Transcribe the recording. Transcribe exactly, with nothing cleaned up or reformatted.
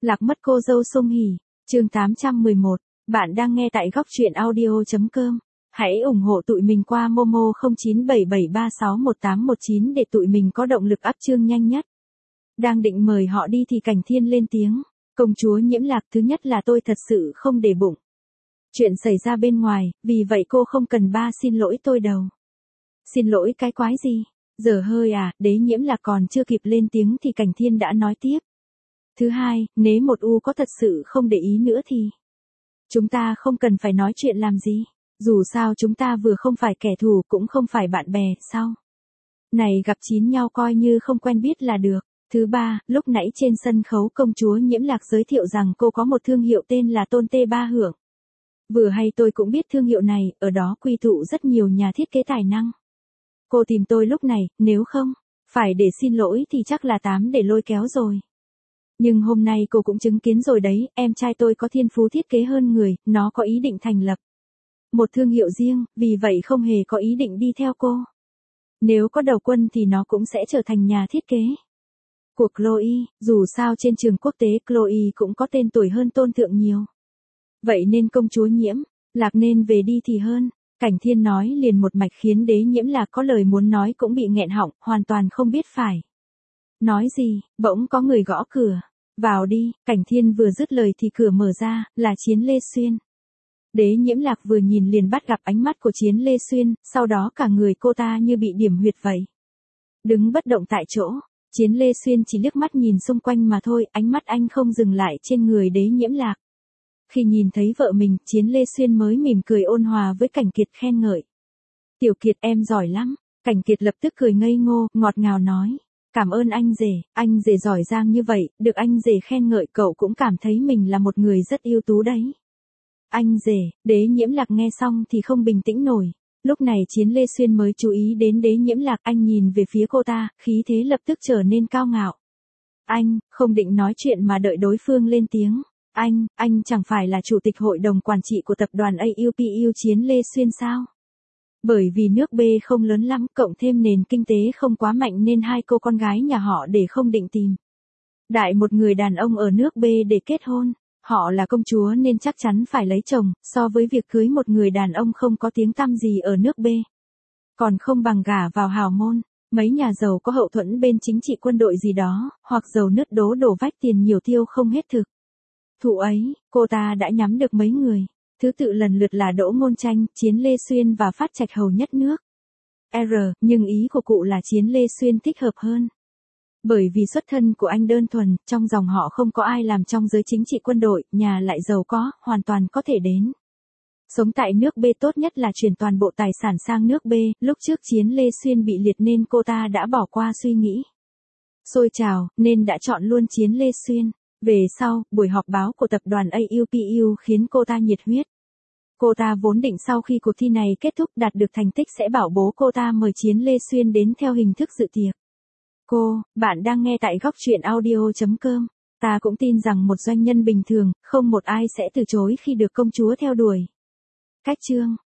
Lạc mất cô dâu Song Hỷ, chương tám trăm mười một. Bạn đang nghe tại góc truyện audio chấm com. Hãy ủng hộ tụi mình qua Momo không chín bảy bảy ba sáu một tám một chín để tụi mình có động lực up chương nhanh nhất. Đang định mời họ đi thì Cảnh Thiên lên tiếng. Công chúa Nhiễm Lạc, thứ nhất là tôi thật sự không để bụng chuyện xảy ra bên ngoài, vì vậy cô không cần ba xin lỗi tôi đâu. Xin lỗi cái quái gì? Giờ hơi à, Đế Nhiễm Lạc còn chưa kịp lên tiếng thì Cảnh Thiên đã nói tiếp. Thứ hai, nếu một U có thật sự không để ý nữa thì chúng ta không cần phải nói chuyện làm gì. Dù sao chúng ta vừa không phải kẻ thù cũng không phải bạn bè, sao? Này gặp chín nhau coi như không quen biết là được. Thứ ba, lúc nãy trên sân khấu công chúa Nhiễm Lạc giới thiệu rằng cô có một thương hiệu tên là Tôn Tê Ba Hưởng. Vừa hay tôi cũng biết thương hiệu này, ở đó quy tụ rất nhiều nhà thiết kế tài năng. Cô tìm tôi lúc này, nếu không phải để xin lỗi thì chắc là tám để lôi kéo rồi. Nhưng hôm nay cô cũng chứng kiến rồi đấy, em trai tôi có thiên phú thiết kế hơn người, nó có ý định thành lập một thương hiệu riêng, vì vậy không hề có ý định đi theo cô. Nếu có đầu quân thì nó cũng sẽ trở thành nhà thiết kế của Chloe, dù sao trên trường quốc tế Chloe cũng có tên tuổi hơn Tôn Thượng nhiều. Vậy nên công chúa Nhiễm Lạc nên về đi thì hơn. Cảnh Thiên nói liền một mạch khiến Đế Nhiễm Lạc có lời muốn nói cũng bị nghẹn họng, hoàn toàn không biết phải nói gì. Bỗng có người gõ cửa. Vào đi. Cảnh Thiên vừa dứt lời thì cửa mở ra, là Chiến Lê Xuyên. Đế Nhiễm Lạc vừa nhìn liền bắt gặp ánh mắt của Chiến Lê Xuyên, sau đó cả người cô ta như bị điểm huyệt vậy. Đứng bất động tại chỗ, Chiến Lê Xuyên chỉ liếc mắt nhìn xung quanh mà thôi, ánh mắt anh không dừng lại trên người Đế Nhiễm Lạc. Khi nhìn thấy vợ mình, Chiến Lê Xuyên mới mỉm cười ôn hòa với Cảnh Kiệt khen ngợi. Tiểu Kiệt em giỏi lắm. Cảnh Kiệt lập tức cười ngây ngô, ngọt ngào nói. Cảm ơn anh rể, anh rể giỏi giang như vậy, được anh rể khen ngợi cậu cũng cảm thấy mình là một người rất ưu tú đấy. Anh rể. Đế Nhiễm Lạc nghe xong thì không bình tĩnh nổi. Lúc này Chiến Lê Xuyên mới chú ý đến Đế Nhiễm Lạc, anh nhìn về phía cô ta, khí thế lập tức trở nên cao ngạo. Anh, không định nói chuyện mà đợi đối phương lên tiếng. Anh, anh chẳng phải là chủ tịch hội đồng quản trị của tập đoàn a u pê u Chiến Lê Xuyên sao? Bởi vì nước B không lớn lắm, cộng thêm nền kinh tế không quá mạnh nên hai cô con gái nhà họ để không định tìm đại một người đàn ông ở nước B để kết hôn. Họ là công chúa nên chắc chắn phải lấy chồng, so với việc cưới một người đàn ông không có tiếng tăm gì ở nước B. Còn không bằng gả vào hào môn. Mấy nhà giàu có hậu thuẫn bên chính trị quân đội gì đó, hoặc giàu nứt đố đổ vách tiền nhiều tiêu không hết thực thụ ấy, cô ta đã nhắm được mấy người. Thứ tự lần lượt là Đỗ Ngôn Tranh, Chiến Lê Xuyên và Phát Trạch Hầu Nhất Nước R, nhưng ý của cụ là Chiến Lê Xuyên thích hợp hơn. Bởi vì xuất thân của anh đơn thuần, trong dòng họ không có ai làm trong giới chính trị quân đội, nhà lại giàu có, hoàn toàn có thể đến sống tại nước B, tốt nhất là chuyển toàn bộ tài sản sang nước B. Lúc trước Chiến Lê Xuyên bị liệt nên cô ta đã bỏ qua suy nghĩ xôi trào, nên đã chọn luôn Chiến Lê Xuyên. Về sau, buổi họp báo của tập đoàn a u pê u khiến cô ta nhiệt huyết. Cô ta vốn định sau khi cuộc thi này kết thúc đạt được thành tích sẽ bảo bố cô ta mời Chiến Lê Xuyên đến theo hình thức dự tiệc. Cô, bạn đang nghe tại góc truyện audio chấm com. Ta cũng tin rằng một doanh nhân bình thường, không một ai sẽ từ chối khi được công chúa theo đuổi. Cách chương.